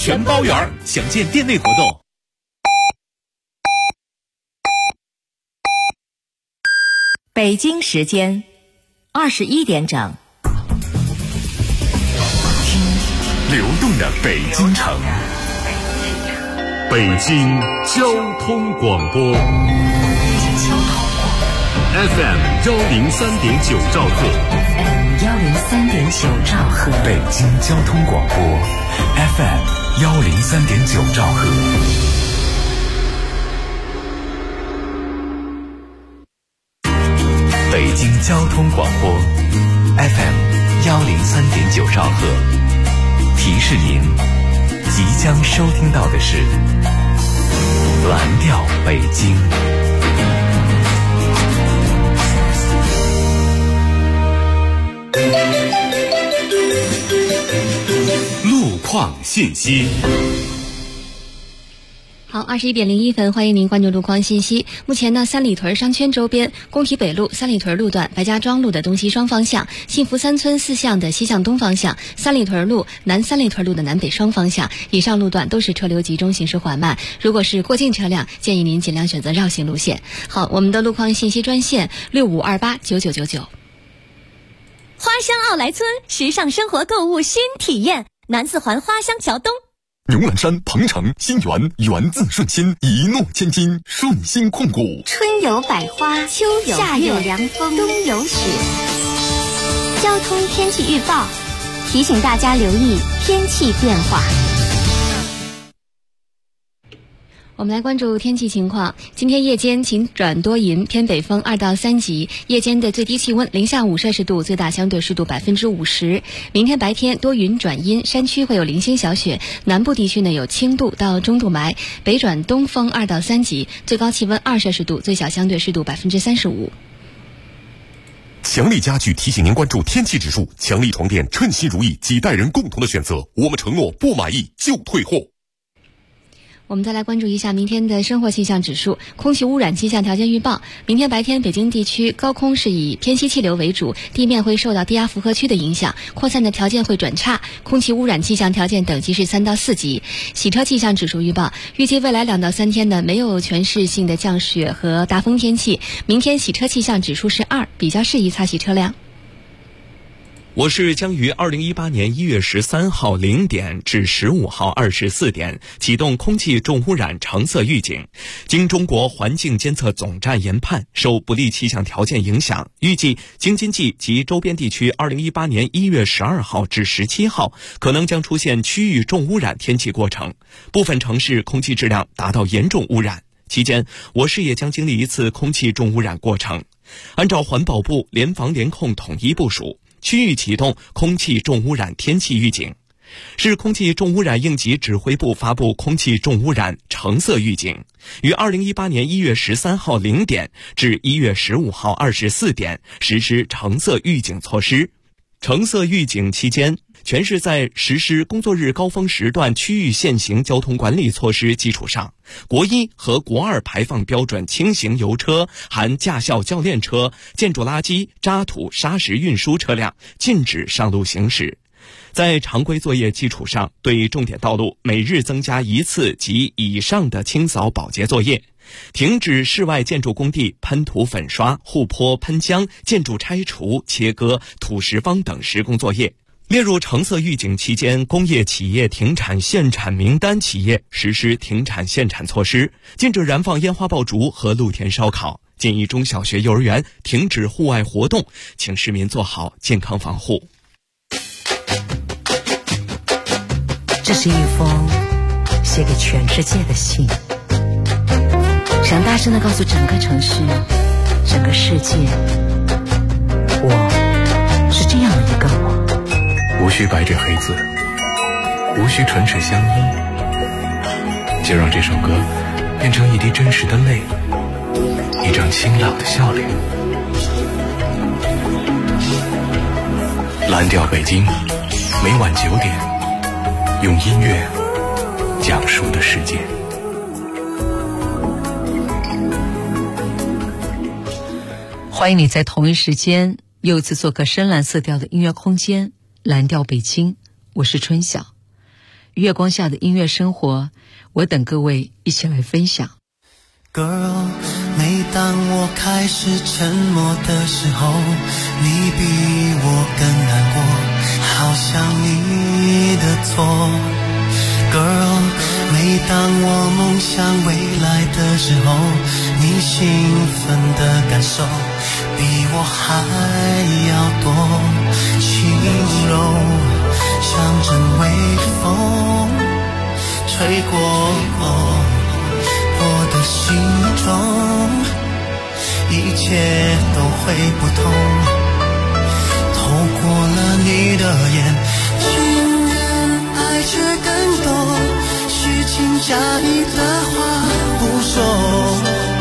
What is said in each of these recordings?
全包圆，详见店内活动。 北京时间21点整， 听流动的北京城，北京交通广播 FM 103.9兆赫 103.9兆赫， 北京交通广播 FM 103.9兆赫。北京交通广播 FM 103.9兆赫，提示您即将收听到的是蓝调北京。路况信息。 好，21点01分，欢迎您关注路况信息。目前呢，三里屯商圈周边、工体北路、三里屯路段、白家庄路的东西双方向、幸福三村四巷的西向东方向、三里屯路、南三里屯路的南北双方向，以上路段都是车流集中，行驶缓慢。如果是过境车辆，建议您尽量选择绕行路线。好，我们的路况信息专线65289999。 花乡奥莱村，时尚生活购物新体验，南四环花乡桥东。 牛栏山、鹏城、新源，源自顺心，一诺千金，顺心控股。 春有百花，秋有夏有凉风，冬有雪。交通天气预报提醒大家留意天气变化。 我们来关注天气情况。今天夜间晴转多云，偏北风2到3级，夜间的最低气温零下5摄氏度，最大相对湿度50%。明天白天多云转阴，山区会有零星小雪，南部地区呢有轻度到中度霾，北转东风2到3级，最高气温2摄氏度，最小相对湿度35%。 强力家具提醒您关注天气指数，强力床垫称心如意，几代人共同的选择，我们承诺不满意就退货。 我们再来关注一下明天的生活气象指数。空气污染气象条件预报，明天白天北京地区高空是以偏西气流为主，地面会受到低压负荷区的影响，扩散的条件会转差，空气污染气象条件等级是3到4级。洗车气象指数预报，预计未来2到3天呢没有全市性的降雪和大风天气，明天洗车气象指数是2，比较适宜擦洗车辆。 我市将于2018年1月13号0点至15号24点启动空气重污染橙色预警。经中国环境监测总站研判，受不利气象条件影响，预计京津冀及周边地区2018年1月12号至17号可能将出现区域重污染天气过程，部分城市空气质量达到严重污染。期间，我市也将经历一次空气重污染过程。按照环保部联防联控统一部署，区域启动空气重污染天气预警。市空气重污染应急指挥部发布空气重污染橙色预警，于2018年1月13号0点至1月15号24点实施橙色预警措施。橙色预警期间，全市在实施工作日高峰时段区域限行交通管理措施基础上，国1和国2排放标准轻型油车含驾校教练车、建筑垃圾、渣土、砂石运输车辆禁止上路行驶。在常规作业基础上，对重点道路每日增加1次及以上的清扫保洁作业，停止室外建筑工地喷涂粉刷、护坡喷浆、建筑拆除、切割、土石方等施工作业。列入橙色预警期间工业企业停产限产名单企业实施停产限产措施，禁止燃放烟花爆竹和露天烧烤，建议中小学幼儿园停止户外活动，请市民做好健康防护。 这是一封写给全世界的信，想大声地告诉整个城市、整个世界，我是这样的一个我。 无需白纸黑字，无需唇齿相依，就让这首歌变成一滴真实的泪，一张清朗的笑脸。蓝调北京，每晚9点，用音乐讲述的世界。 欢迎你在同一时间又一次做客深蓝色调的音乐空间，蓝调北京，我是春晓。 月光下的音乐生活，我等各位一起来分享。 Girl， 每当我开始沉默的时候，你比我更难过，好像你的错。Girl， 每当我梦想未来的时候，你兴奋的感受比我还要多，轻柔像阵微风吹过我的心中，一切都会不同。透过了你的眼，情人爱却更多，虚情假意的话不说，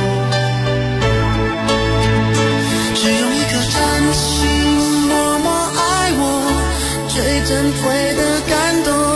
只用一颗真心默默爱我，最珍贵的感动。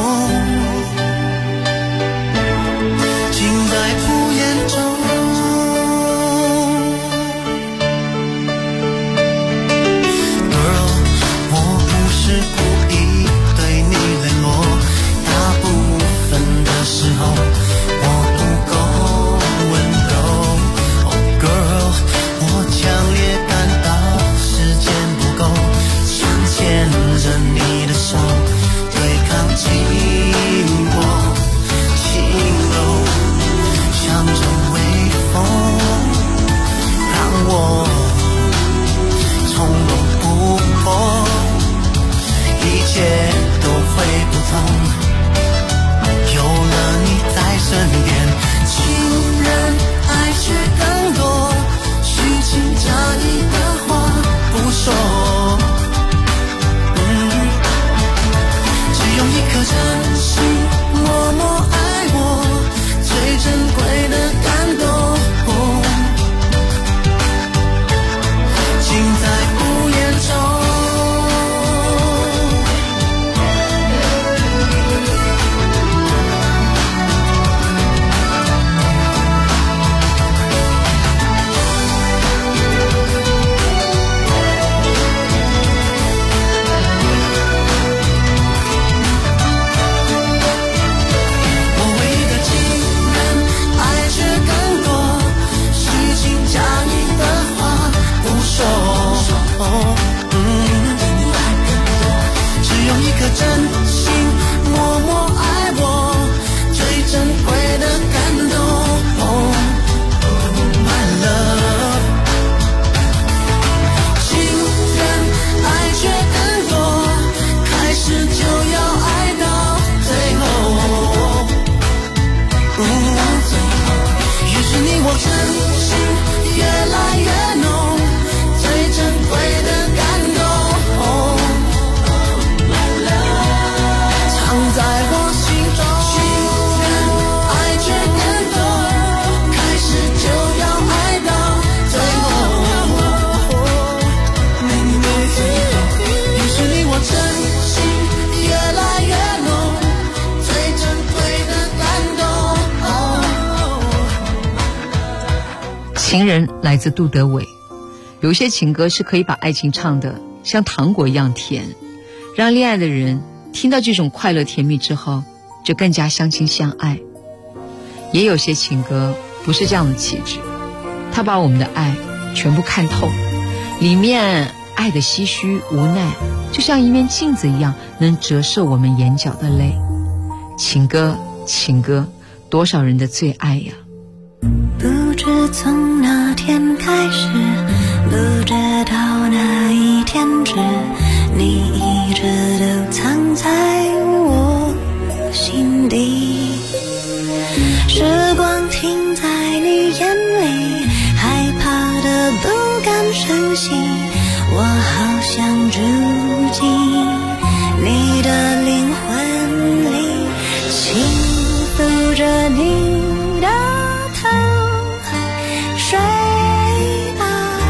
情人来自杜德伟，有些情歌是可以把爱情唱得像糖果一样甜，让恋爱的人听到这种快乐甜蜜之后就更加相亲相爱。也有些情歌不是这样的气质，它把我们的爱全部看透，里面爱的唏嘘无奈就像一面镜子一样，能折射我们眼角的泪。情歌，情歌，多少人的最爱呀。 不知从哪天开始，不知道哪一天止，你一直都藏在我心底。时光停在你眼里，害怕的不敢深吸，我好想住进你的灵魂里，轻抚着你的头，睡吧，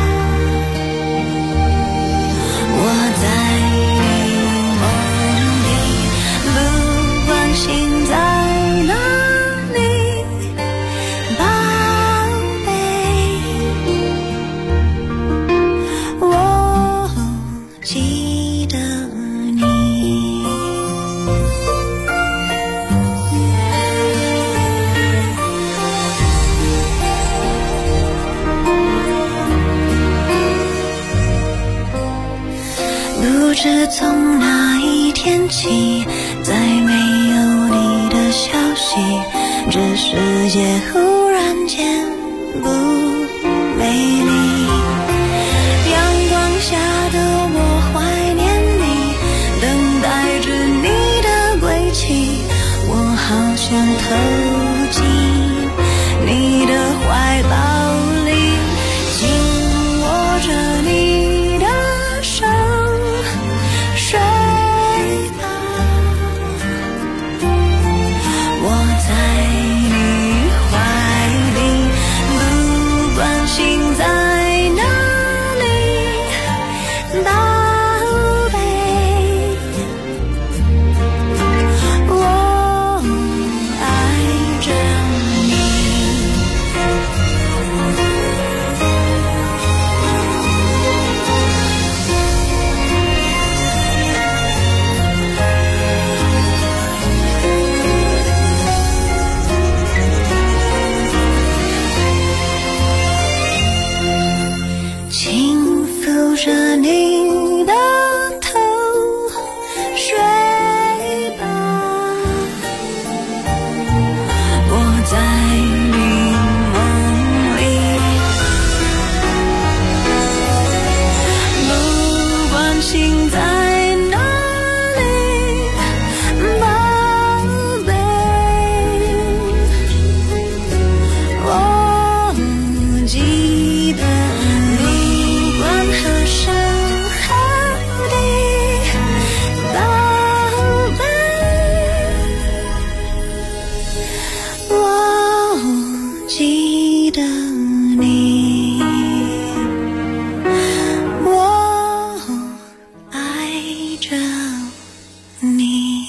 我在你梦里，不管心在哪里，宝贝，我记得你。 起，再没有你的消息，这世界忽然间不美丽。阳光下的我怀念你，等待着你的归期，我好想投进你的怀抱里，紧握着你的手，睡吧，我在你怀里，不管心在哪里，宝贝，我爱着你。轻抚着你的头，睡吧，我在你梦里，不管心在哪里，宝贝，我记得你，不管何时何地，宝贝，我记得你，我爱着你。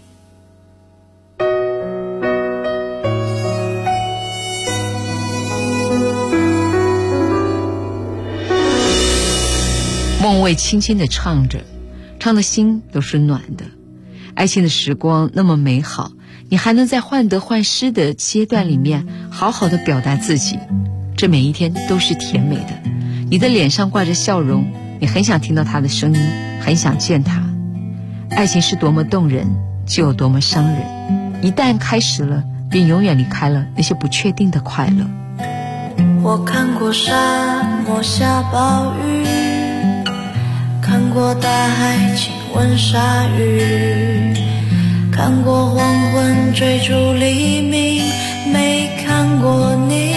孟蔚轻轻地唱着，唱的心都是暖的。爱情的时光那么美好，你还能在患得患失的阶段里面好好的表达自己，这每一天都是甜美的。你的脸上挂着笑容，你很想听到他的声音，很想见他。爱情是多么动人，就有多么伤人。一旦开始了，便永远离开了那些不确定的快乐。 我看过沙漠下暴雨，看过大海亲吻鲨鱼，看过黄昏追逐黎明，没看过你。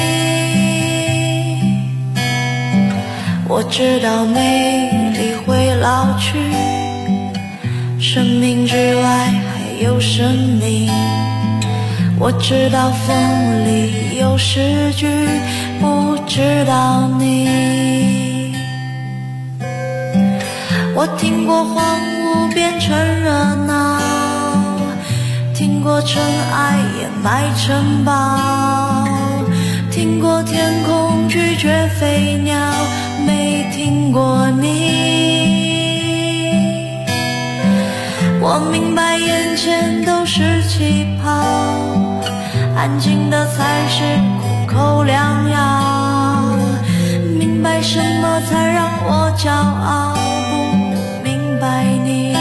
我知道美丽会老去，生命之外还有生命。我知道风里有诗句，不知道你。我听过荒芜变成热闹，听过尘埃掩埋城堡，听过天空拒绝飞鸟，没听过你。我明白眼前都是气泡，安静的才是苦口良药，明白什么才让我骄傲，不明白你。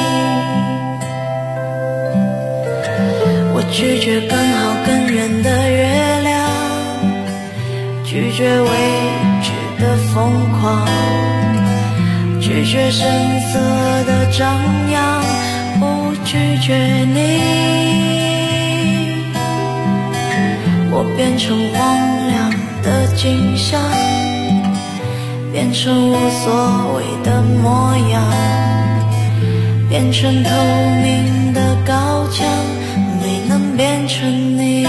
我拒绝更好更圆的月亮，拒绝未知的疯狂，拒绝声色的张扬，不拒绝你。我变成荒凉的景象，变成无所谓的模样，变成透明的高墙，没能变成你。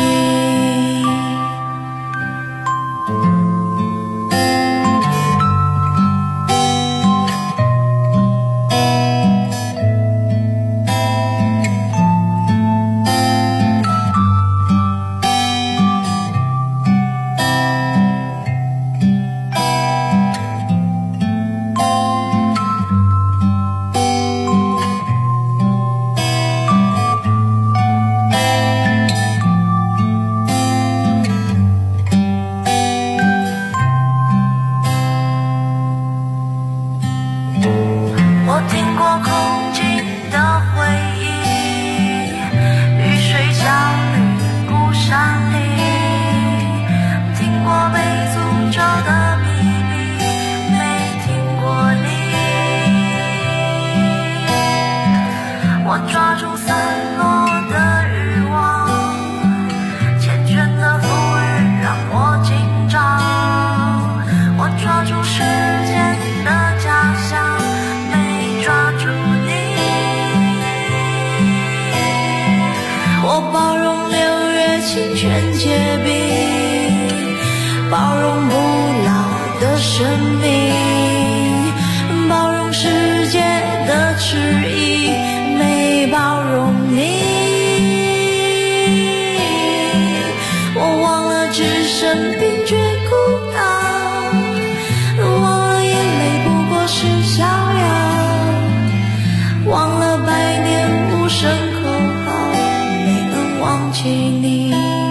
心全结冰，包容不老的生命，包容世界的迟疑，没包容你。我忘了只生病却孤单，忘了眼泪不过是逍遥，忘了百年无声口号，没能忘记你。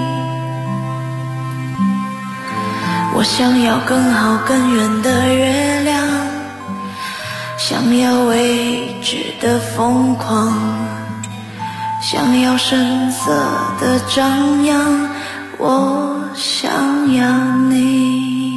我想要更好更远的月亮，想要未知的疯狂，想要声色的张扬，我想要你。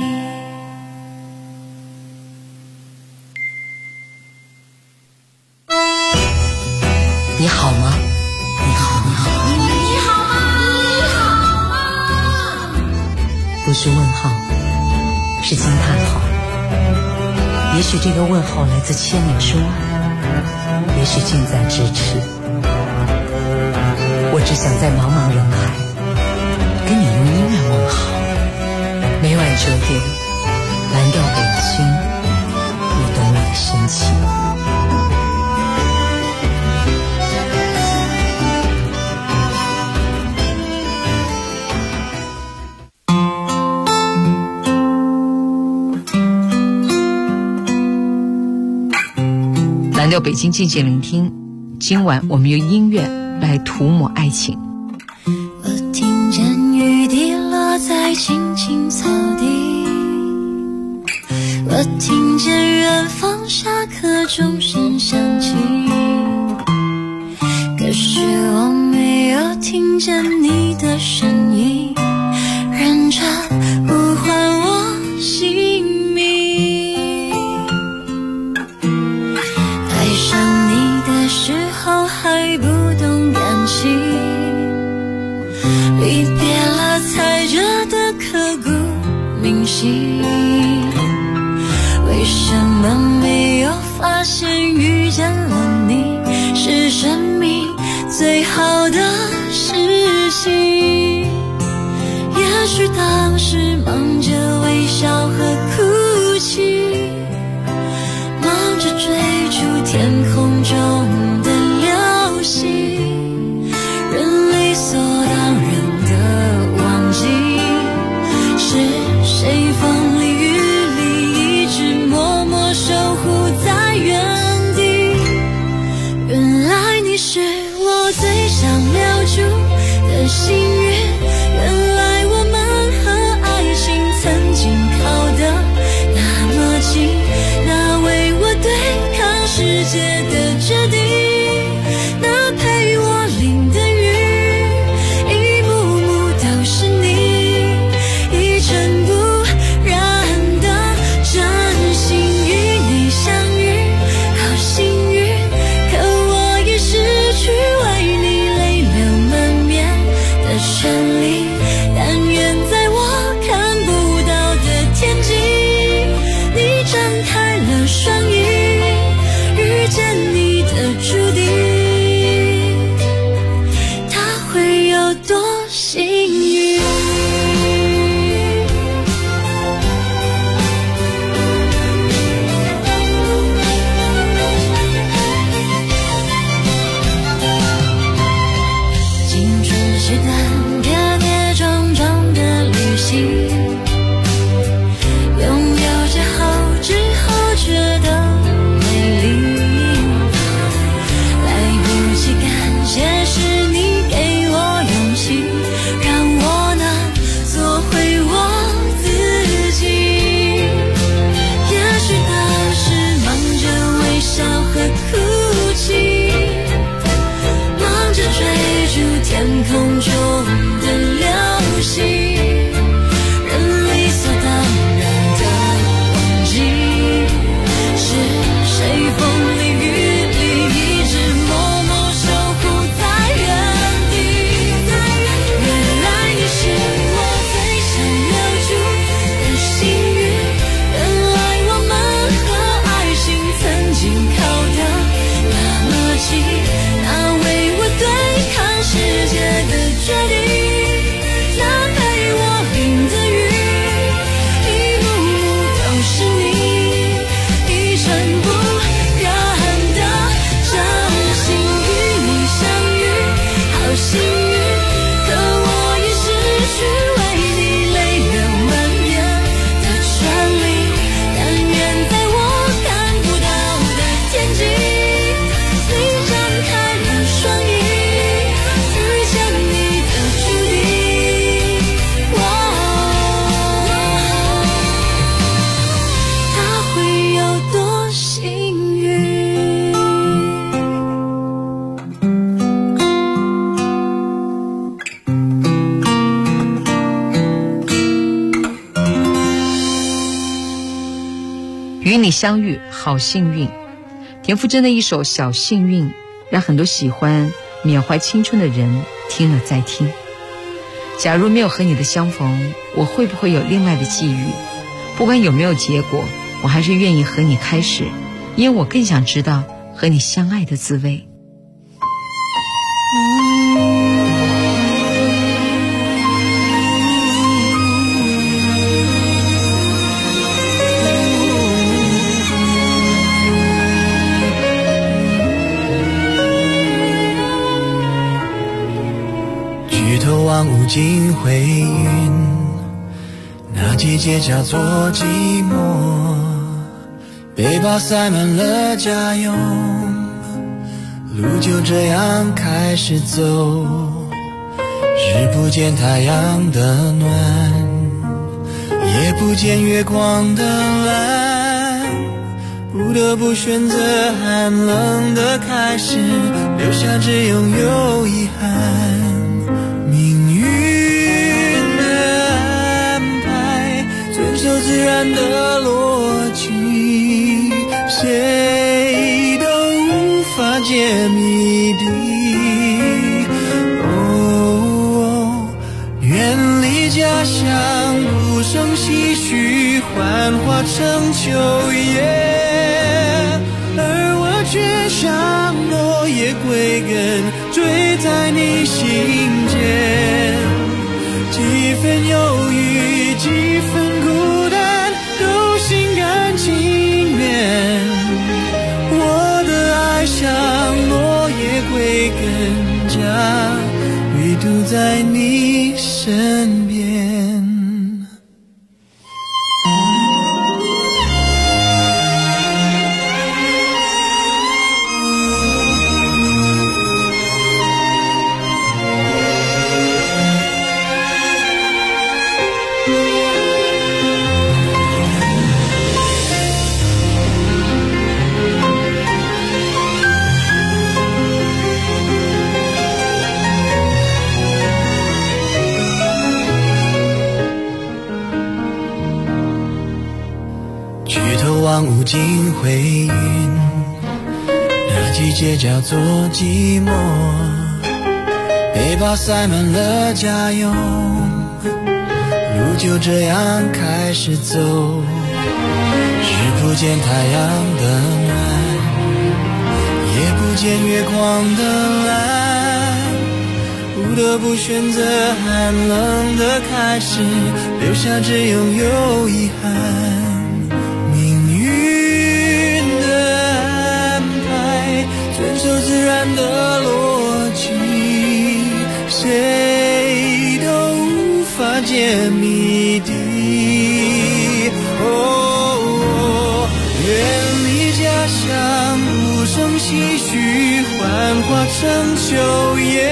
你好吗？你好，你好， 你好吗？你好吗？ 不是问号，是惊叹号。也许这个问号来自千里之外，也许近在咫尺。我只想在茫茫人海跟你用音乐问好。每晚9点，蓝调北京，你懂我的深情。蓝调北京，静静聆听。今晚我们用音乐来涂抹爱情。 我听见雨滴落在青青草地，我听见远方下课钟声响起，可是我没有听见你的声音，认真呼唤我姓名。爱上你的时候还不懂感情，离别了才觉得刻骨铭心。为什么没有发现遇见了你是生命最好的事情？也许当时忙着微笑和哭泣，忙着追逐天空中的流星，人理所当然的忘记，是谁风里雨里一直默默守护在原地。原来你是我最想留住的幸运，原来我们和爱情曾经靠得那么近，那为我对抗世界的决定，那陪我淋的雨，一幕幕都是你，一尘不染的真心与你相遇，好幸运，可我已失去为你泪流满面的权利。但愿在我看不到的天际，你张开了双翼，遇见你的注定，它会有多幸运。青春是段跌跌撞撞的旅行，拥有之后觉得美丽，来不及感谢是你给我勇气，让我与你相遇好幸运。田馥甄的一首《小幸运》，让很多喜欢缅怀青春的人听了再听。假如没有和你的相逢，我会不会有另外的际遇？不管有没有结果，我还是愿意和你开始，因为我更想知道和你相爱的滋味。 举头望无尽灰云，那季节叫做寂寞，背包塞满了家用，路就这样开始走，日不见太阳的暖，也不见月光的蓝，不得不选择寒冷的开始，留下只有遗憾。命运的安排，遵守自然的逻辑，谁都无法解谜底。远离家乡，无声唏嘘，幻化成秋叶，而我却像落叶归根，坠在你心间。几分忧郁，几分孤单，都心甘情愿。我的爱像落叶归根，家唯独在你身边。望无尽灰云，那季节叫做寂寞，背包塞满了家用，路就这样开始走，日不见太阳的暖，也不见月光的蓝，不得不选择寒冷的开始，留下只有遗憾。遵守自然的逻辑，谁都无法解谜底。远离家乡，无声唏嘘，幻化成秋叶，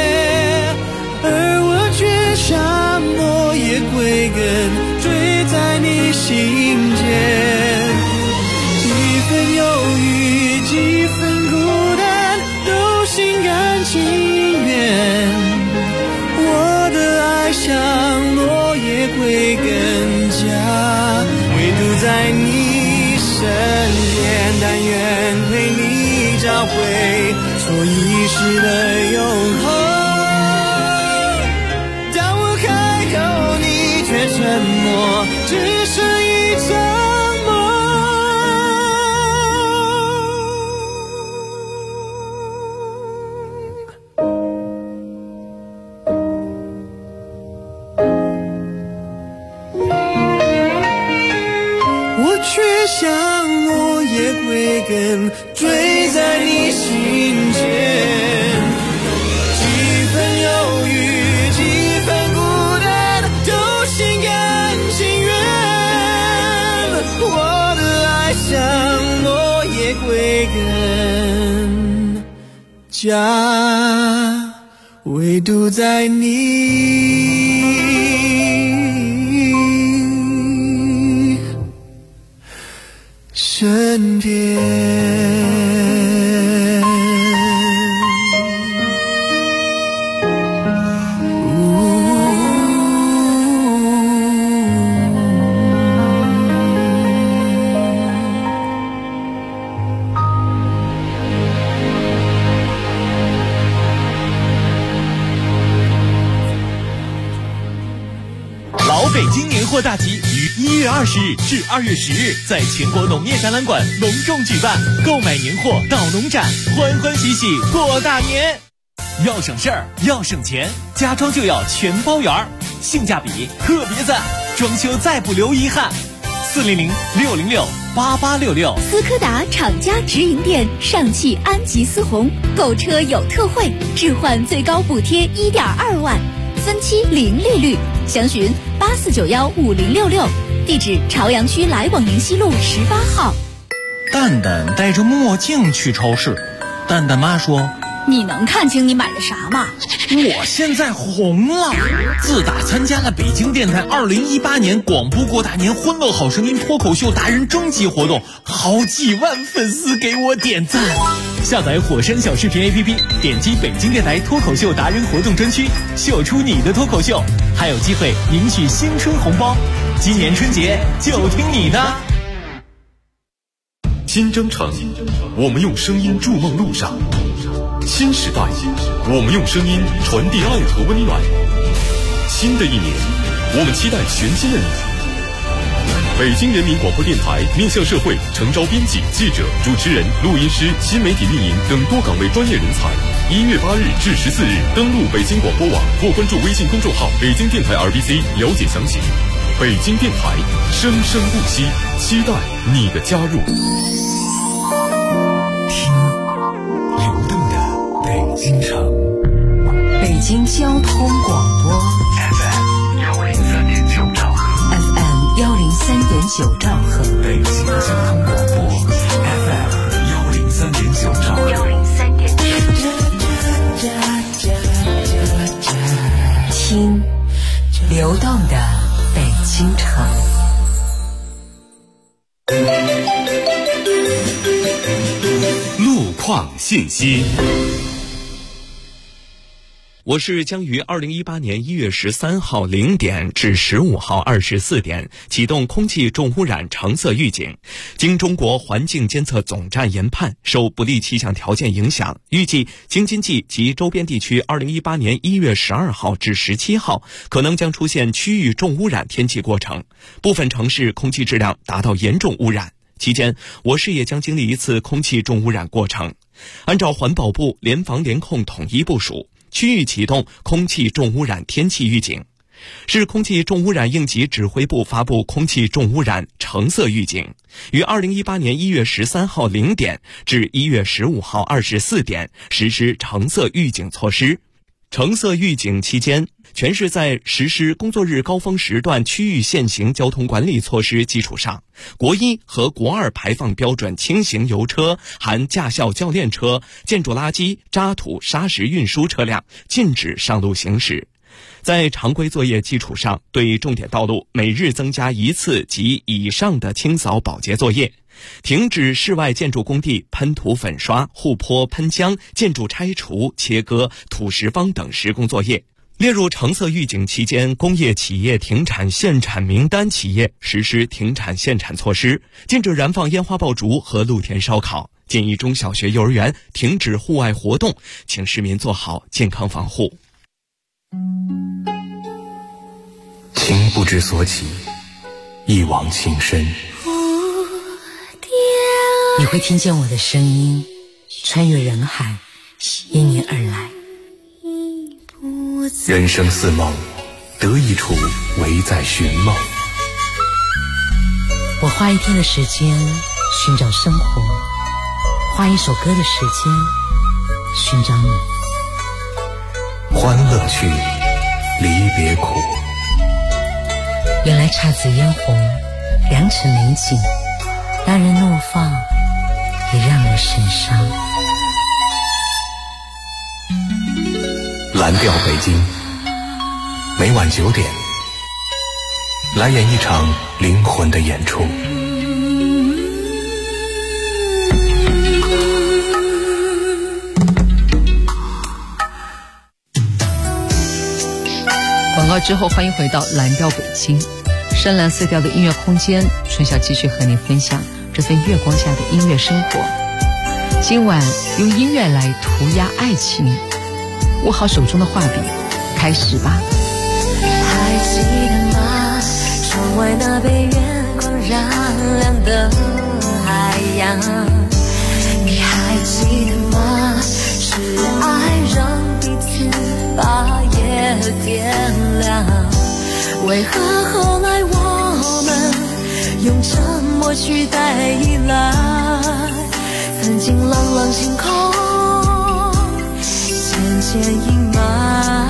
而我却像落叶归根，坠在你心间。几分忧郁，几分孤单，都心甘情愿。我的爱像落叶归根，家唯独在你身边，但愿陪你找回错遗失的永恒。当我开口，你却沉默，只是一场像落叶归根，坠在你心间。几分忧郁，几分孤单，都心甘情愿。我的爱像落叶归根，家唯独在你身边。 北京年货大集于1月20日至2月10日在全国农业展览馆隆重举办，购买年货到农展，欢欢喜喜过大年。要省事儿，要省钱，家装就要全包圆，性价比特别赞，装修再不留遗憾。400-606-8866。 斯柯达厂家直营店上汽安吉思宏，购车有特惠，置换最高补贴1.2万，分期零利率，详询84915066，地址朝阳区来往宁西路18号。 蛋蛋戴着墨镜去超市，蛋蛋妈说：“ 你能看清你买的啥吗？ 我现在红了！自打参加了北京电台2018年广播过大年欢乐好声音脱口秀达人征集活动，好几万粉丝给我点赞。 下载火山小视频 APP， 点击北京电台脱口秀达人活动专区，秀出你的脱口秀，还有机会赢取新春红包。今年春节就听你的。 新征程，我们用声音筑梦路上；新时代，我们用声音传递爱和温暖。新的一年，我们期待全新的你。北京人民广播电台面向社会诚招编辑、记者、主持人、录音师、新媒体运营等多岗位专业人才。1月8日至14日，登录北京广播网或关注微信公众号“北京电台 RBC” 了解详情。北京电台，生生不息，期待你的加入。 听流动的北京城， 北京交通广播 FM103.9兆赫 ，FM103.9兆赫， 北京交通广播 FM103.9兆赫 ，103.9，听流动的北京城。 路况信息。 我市将于2018年1月13号0点至15号24点启动空气重污染橙色预警。经中国环境监测总站研判，受不利气象条件影响，预计京津冀及周边地区2018年1月12号至17号可能将出现区域重污染天气过程，部分城市空气质量达到严重污染。期间，我市也将经历一次空气重污染过程。按照环保部联防联控统一部署，区域启动空气重污染天气预警。市空气重污染应急指挥部发布空气重污染橙色预警，于2018年1月13号0点至1月15号24点实施橙色预警措施。橙色预警期间，全市在实施工作日高峰时段区域限行交通管理措施基础上，国1和国2排放标准轻型油车含驾校教练车、建筑垃圾、渣土、砂石运输车辆禁止上路行驶。在常规作业基础上，对重点道路每日增加1次及以上的清扫保洁作业，停止室外建筑工地喷涂粉刷、护坡喷浆、建筑拆除、切割、土石方等施工作业。列入橙色预警期间，工业企业停产限产名单企业实施停产限产措施，禁止燃放烟花爆竹和露天烧烤，建议中小学、幼儿园停止户外活动，请市民做好健康防护。 情不知所起，一往情深。 你会听见我的声音，穿越人海，因你而来。 人生似梦，得一处唯在寻梦。 我花一天的时间寻找生活，花一首歌的时间寻找你。 欢乐去，离别苦。 原来姹紫嫣红，良辰美景，让人怒放，也让人神伤。 蓝调北京，每晚9点，来演一场灵魂的演出。 广告之后，欢迎回到蓝调北京，深蓝色调的音乐空间，春晓继续和你分享这份月光下的音乐生活。今晚用音乐来涂鸦爱情，握好手中的画笔，开始吧。 还记得吗？ 外那被月光染亮的海洋，你还记得吗？是爱让彼此把夜点亮，为何后来我们用沉默取代依赖？曾经朗朗星空渐渐阴霾，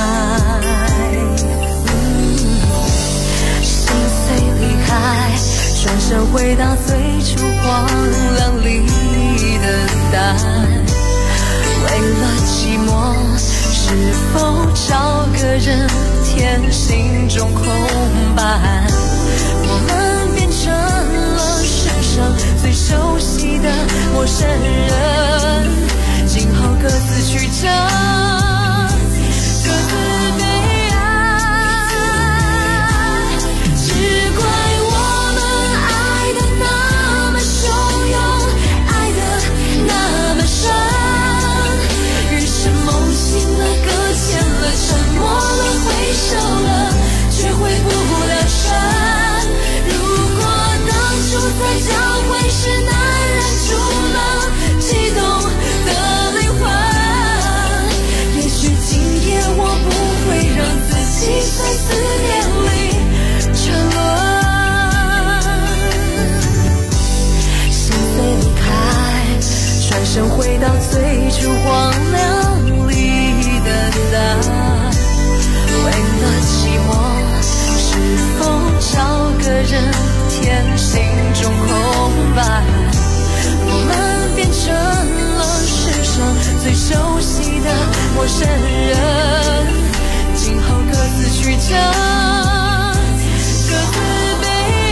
心碎离开，转身回到最初荒凉里的等待。为了寂寞，是否找个人填心中空白？我们变成了世上最熟悉的陌生人，今后各自曲折，各自悲哀。只怪我们爱得那么汹涌，爱得那么深，于是梦醒了，搁浅了，沉默了，回首了，却回不了神。如果当初在交汇时难忍住了激动的灵魂，也许今夜我不会让自己在思念里沉沦。心碎离开，转身回到最初荒凉里的等，为了寂寞，是否找个人填心中空白？我们变成了世上最熟悉的陌生人，今后各自曲折，各自悲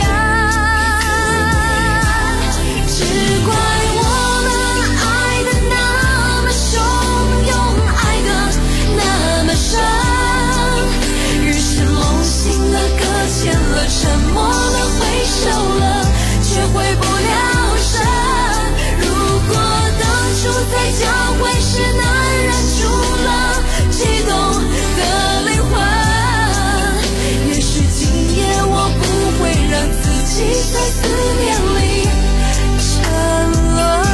哀。只怪我们爱得那么汹涌，爱得那么深，于是梦醒了，搁浅了，沉默了，回首了，却回不了神。如果当初在交汇时难忍住了激动的灵魂，也许今夜我不会让自己在思念里沉沦。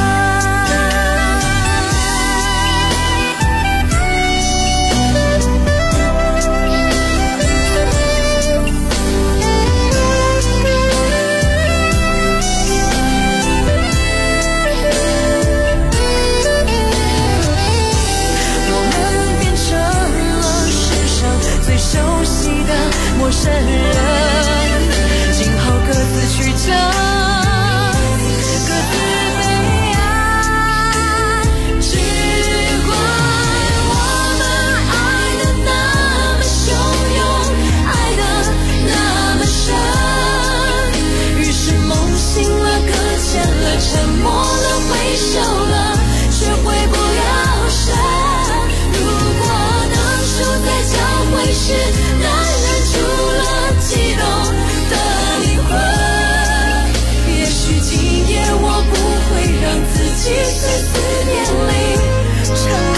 熟悉的陌生人，今后各自曲折，各自悲哀。只怪我们爱得那么汹涌，爱得那么深，于是梦醒了，搁浅了，沉默了，回首了，却回不了神。如果当初在交汇时难忍住了激动的灵魂，也许今夜我不会让自己在思念里沉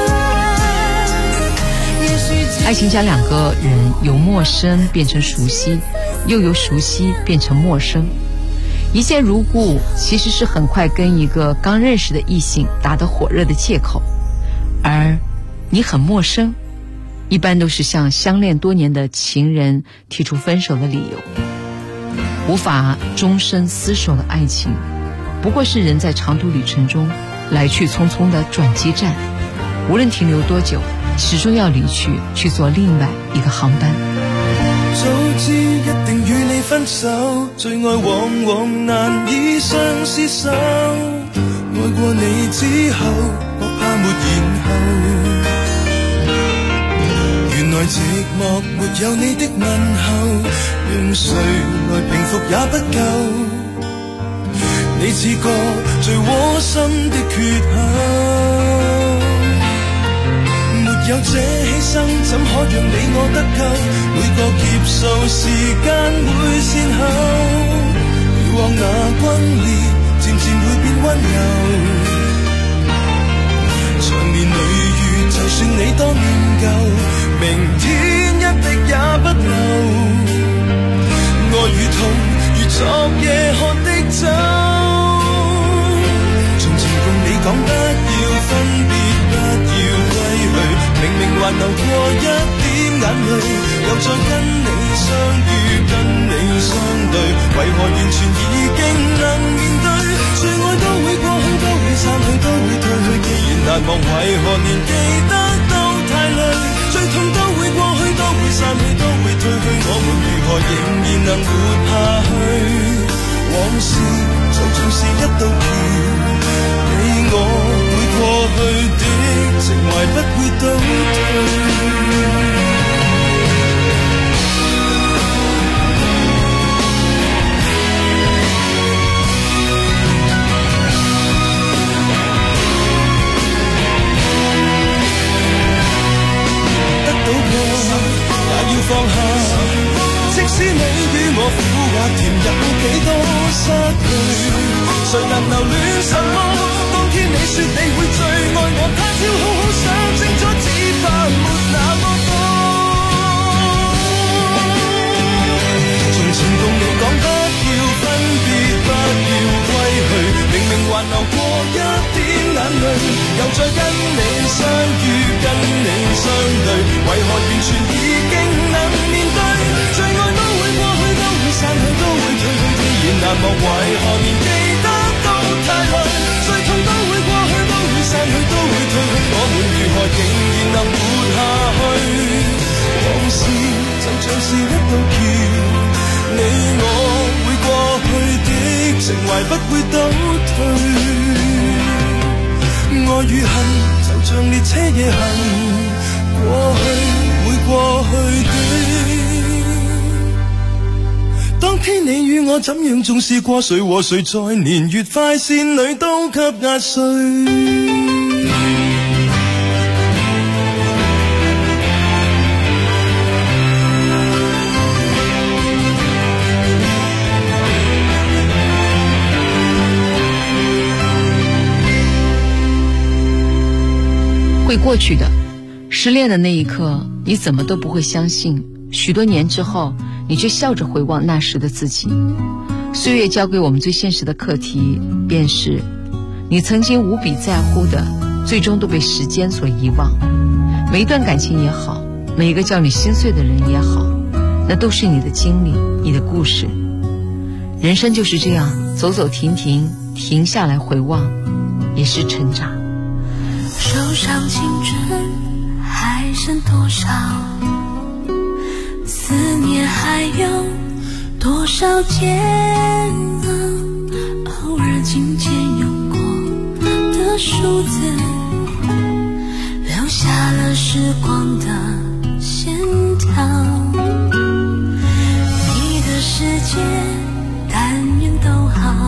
沦。也许爱情将两个人由陌生变成熟悉，又由熟悉变成陌生。一见如故其实是很快跟一个刚认识的异性打得火热的借口，而你很陌生一般都是向相恋多年的情人提出分手的理由。无法终身厮守的爱情，不过是人在长途旅程中来去匆匆的转机站，无论停留多久，始终要离去，去做另外一个航班。 早知一定與你分手，最愛往往難以相廝守。愛過你之後，我怕沒然後。原來寂寞沒有你的問候，讓誰來平復也不夠。你似個最窩心的缺口。有這犧牲，怎可讓你我得救？每個劫數，時間會善後。如往那轟烈，漸漸會變溫柔。長年累月，就算你多念舊，明天一滴也不留。愛昨夜喝的酒。從前共你講不要分別，不要歸去，明明還流過一點眼淚，又再跟你相遇，跟你相對，為何完全已經能面對？最愛都會過去，都會散去，都會退去，既然難忘，為何連記得都太累？最痛都會過去，都會散去，都會退去，我們如何仍然能活下去？往事就像是一道橋，你我會過去的情懷不會倒退。要放下，即使你與我苦或甜，有幾多失去，誰能留戀什麼？當天你說你會最愛我，他朝好好想清楚，只怕沒那麼多。從前共你講不要分別，不要歸去，明明還流過一點眼淚，又再跟你相遇，跟你相對，為何完全已經能面對？最愛都會過去，都會散去，都會退去，既然難忘，為何連記得都太累？最痛都會過去，都會散去，都會退去，我們如何仍然能活下去？往事就像是一道橋，你我會過去的情懷不會倒退。愛與恨就像列車夜行，過去會過去的。當天你與我怎樣重視過，誰和誰在年月快線裏都給壓碎。 会过去的。失恋的那一刻，你怎么都不会相信，许多年之后，你却笑着回望那时的自己。岁月教给我们最现实的课题，便是你曾经无比在乎的，最终都被时间所遗忘。每一段感情也好，每一个叫你心碎的人也好，那都是你的经历，你的故事。人生就是这样，走走停停，停下来回望，也是成长。 手上青春还剩多少？思念还有多少煎熬？偶尔琴键用过的数字，留下了时光的线条。你的世界但愿都好。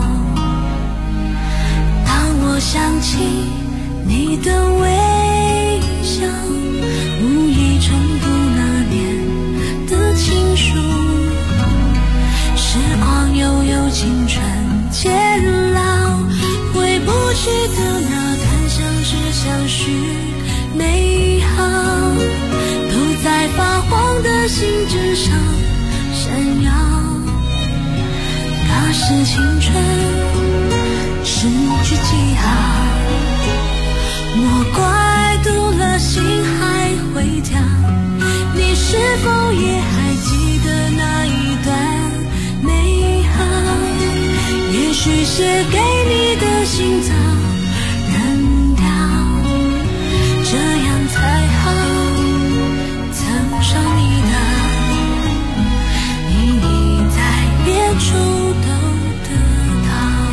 当我想起你的微笑，无意重读那年的情书。时光悠悠，青春渐老，回不去的那段相识相许美好，都在发黄的信纸上闪耀。那是青春失去记号，莫怪读了心还会跳。你是否也还记得那一段美好？也许写给你的信早扔掉，这样才好。曾伤你的，你已在别处都得到。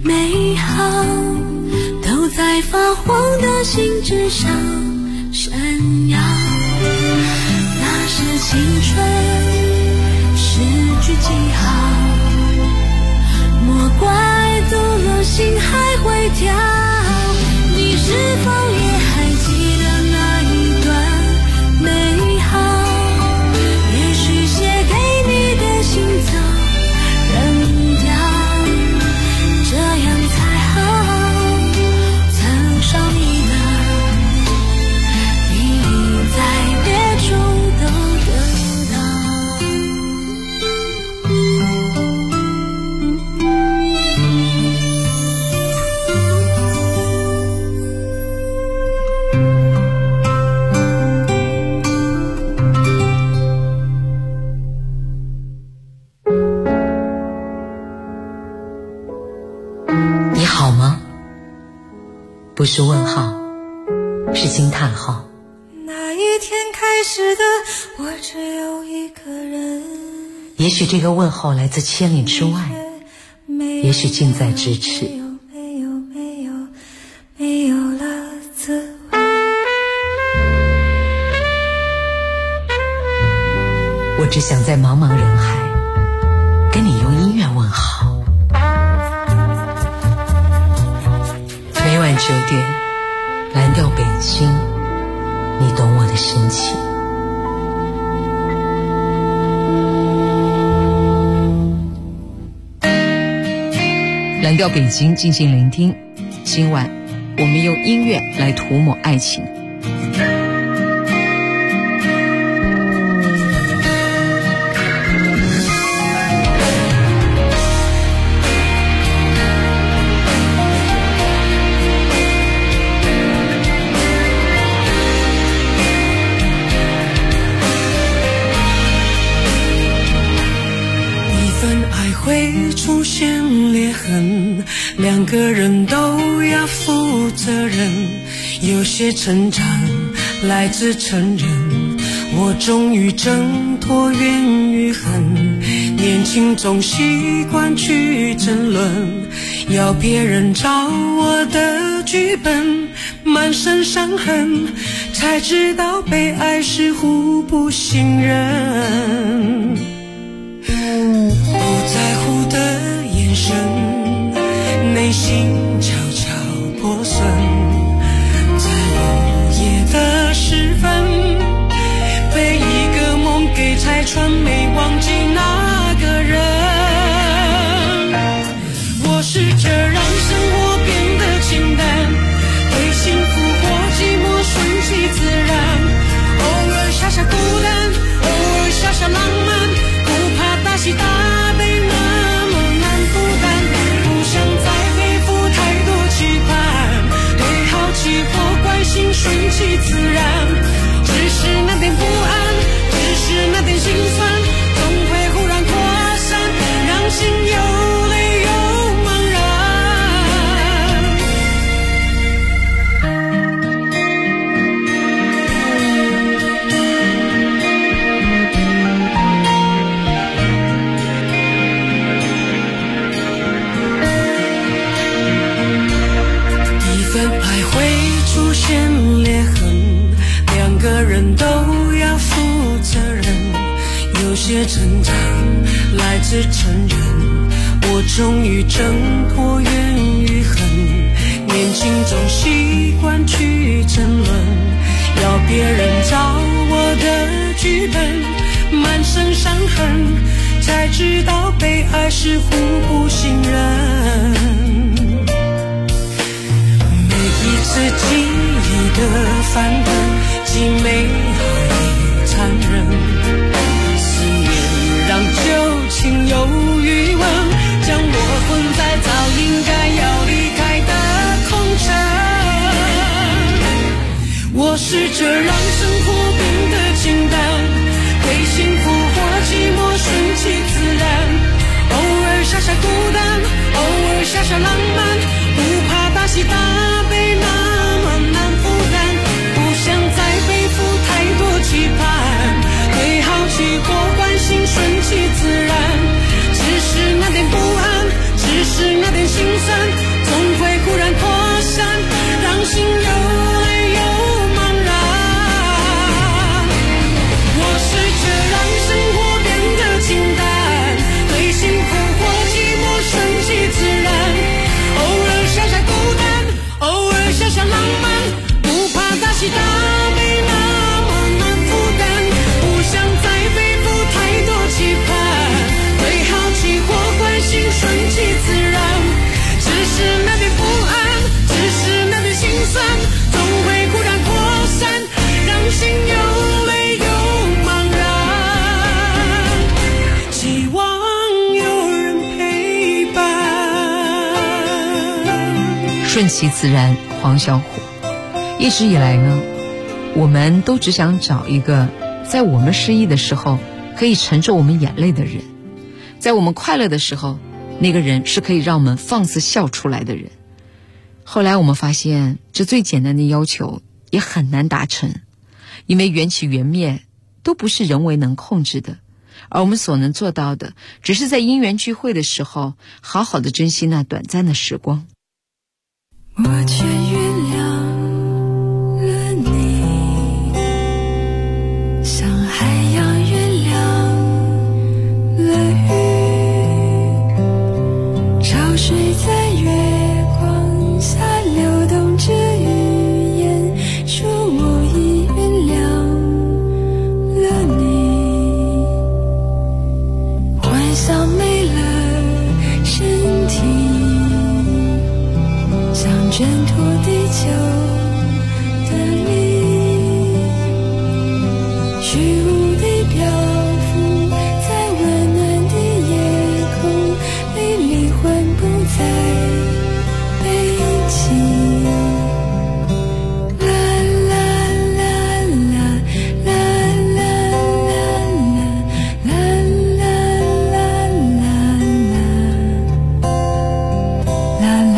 美好都在发黄的信纸上闪耀。那是青春诗句记号，莫怪走了心还会跳。你是否也还记得那一段美好？也许写给你的信早扔掉，这样才好。曾少你的，你在别处都得到。 你好吗？不是问号，是惊叹号。 那一天开始的，我只有一个人。 也许这个问候来自千里之外，也许近在咫尺。 没有了滋味。 我只想在茫茫人海跟你用音乐问好。每晚9点，蓝调北京，你懂我的深情。蓝调北京，静静聆听。今晚我们用音乐来涂抹爱情。 会出现裂痕，两个人都要负责任。有些成长来自承认，我终于挣脱怨与恨。年轻总习惯去争论，要别人照我的剧本，满身伤痕，才知道被爱是互不信任。不在乎的眼神，内心悄悄破损，在午夜的时分，被一个梦给拆穿，没忘记那个人。我试着让生活变得清淡，对幸福或寂寞顺其自然，偶尔傻傻孤单，偶尔傻傻浪漫，不怕大喜大悲那么难负担，不想再背负太多期盼，对好奇或关心顺其自然，只是那点不安，只是那点心酸，总会忽然扩散，让心又累又茫然。一份爱会出现裂痕，两个人都要负责任。有些成长来自承认，我终于挣脱怨与恨。年轻总习惯去争论，要别人照我的剧本，满身伤痕，才知道被爱是互不信任。每一次记忆的翻腾，既美好也残忍，思念让旧情有余温，将我混在早应该要离开的空城。我试着让生活变得清淡，对幸福或寂寞顺其自然，偶尔傻傻孤单，偶尔傻傻浪漫，不怕大喜大悲那么难负担，不想再背负太多期盼，对好奇或关心顺其自然，只是那点不安，只是那点心酸， 顺其自然，黄小琥。一直以来呢，我们都只想找一个在我们失意的时候可以承受我们眼泪的人，在我们快乐的时候，那个人是可以让我们放肆笑出来的人。后来我们发现，这最简单的要求也很难达成，因为缘起缘灭都不是人为能控制的，而我们所能做到的，只是在因缘聚会的时候，好好的珍惜那短暂的时光。 我却原谅了你，像海洋原谅了鱼，潮水在月光下流动着语言，说我已原谅了你。幻想没了身体，想挣脱地球的力，虚无地漂浮在温暖的夜空里，灵魂不再悲泣。啦啦啦啦啦啦啦啦啦啦啦啦啦。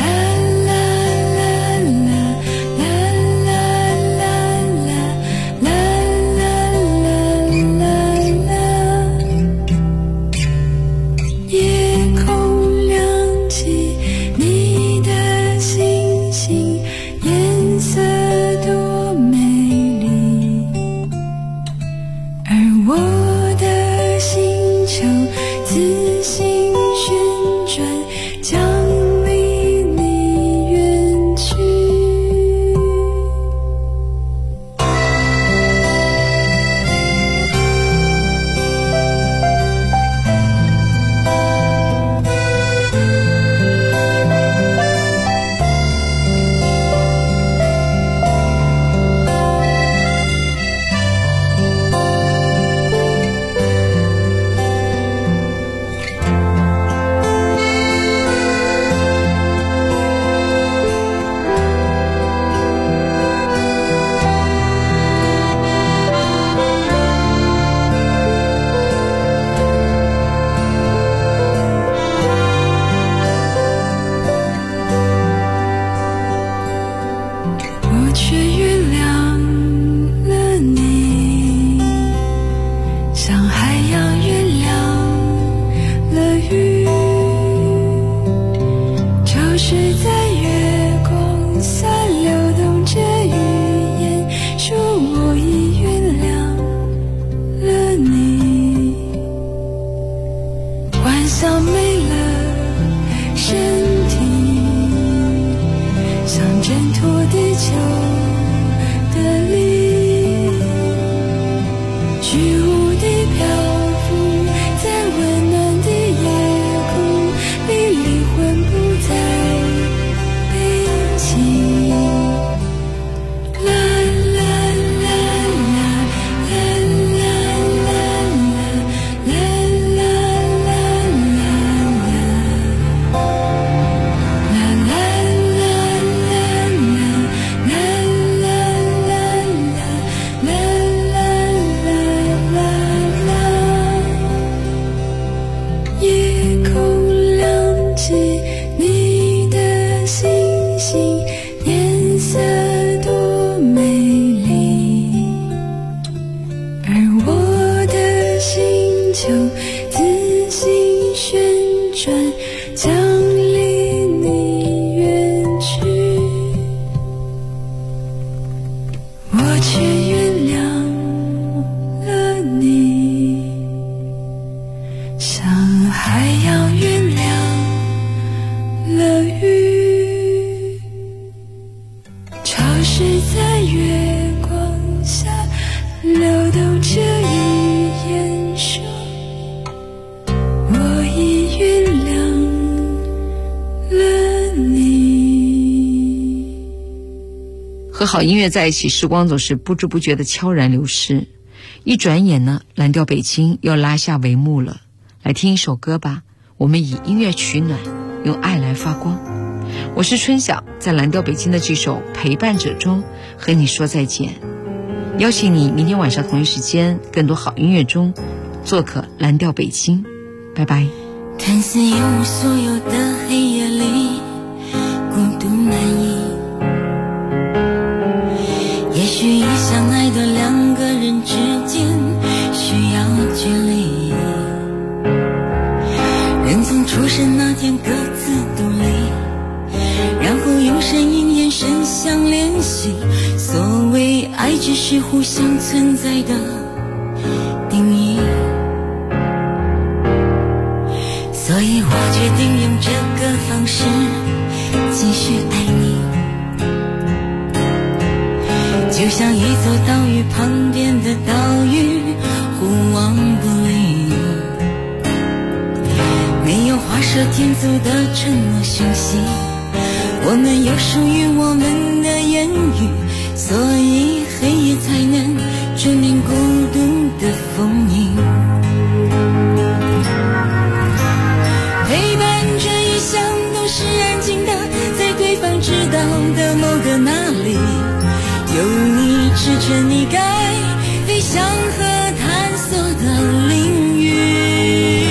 和好音乐在一起，时光总是不知不觉的悄然流失。一转眼呢，蓝调北京要拉下帷幕了。来听一首歌吧，我们以音乐取暖，用爱来发光。 我是春晓，在蓝调北京的这首陪伴者中和你说再见，邀请你明天晚上同一时间更多好音乐中做客蓝调北京，拜拜。 看似一无所有的黑夜里孤独难抑，也许已相爱的两个人之间需要距离，人从出生那天各自独立，然后用声音眼神相联系，所谓爱只是互相存在的定义，所以我决定用这个方式继续爱你，就像一座岛屿旁边的岛屿，互望不离，没有画蛇添足的承诺讯息，我们有属于我们的言语，所以黑夜才能证明孤独的丰盈。陪伴这一向都是安静的，在对方知道的某个哪里，有你支撑你该飞翔和探索的领域。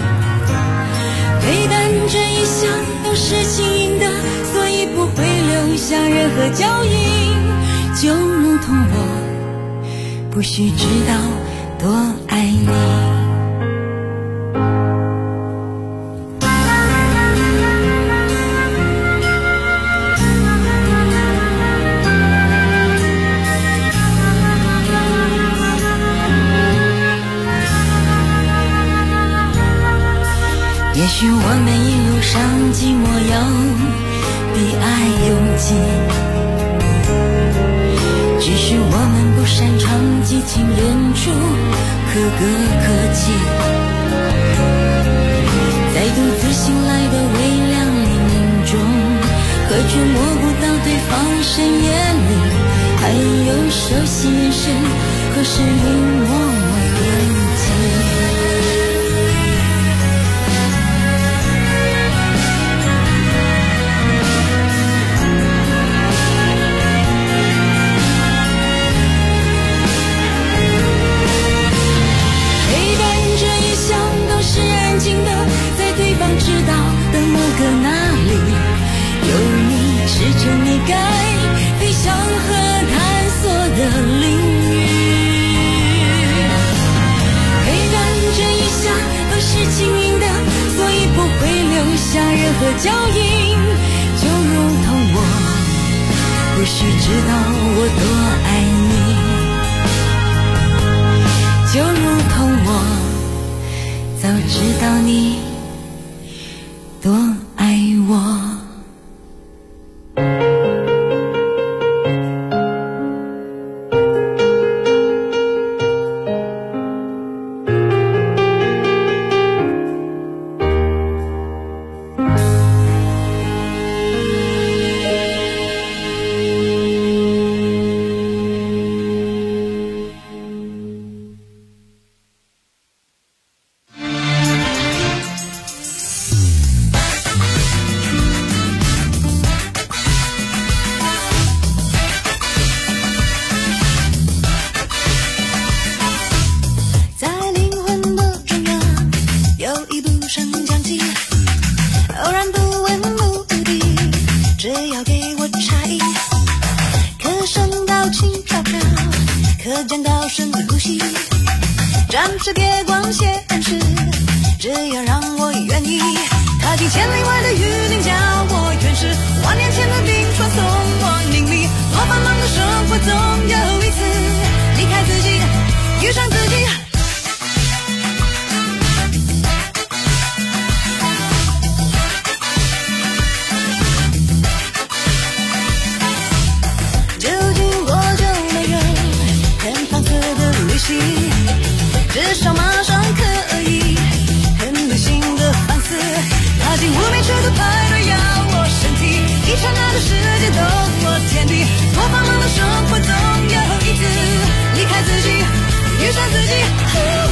陪伴这一向都是轻盈的，所以不会留下任何脚印，就如同我不需知道多爱你。也许我们一路上寂寞要比爱拥挤，只是我们不擅长激情演出，可歌可泣，在独自醒来的微亮黎明中，何处摸不到对方深夜里，还有熟悉眼神和声音默默惦记。在对方知道的某个哪里，有你支撑你该飞翔和探索的领域。陪伴这一向都是轻盈的，所以不会留下任何脚印，就如同我不需知道我多爱你，就如同我早知道你多爱我。 暂时别光现实，这样让我愿意踏进千里外的雨林，叫我原始万年前的冰川送我凝离。多繁忙的生活，总有一次离开自己，遇上自己。究竟多久没有很放肆的旅行？至少马上可以很理性的反思，踏进无名指的派对，要我身体一刹那的世界都我天地。多繁忙的生活，总有一次离开自己，遇上自己。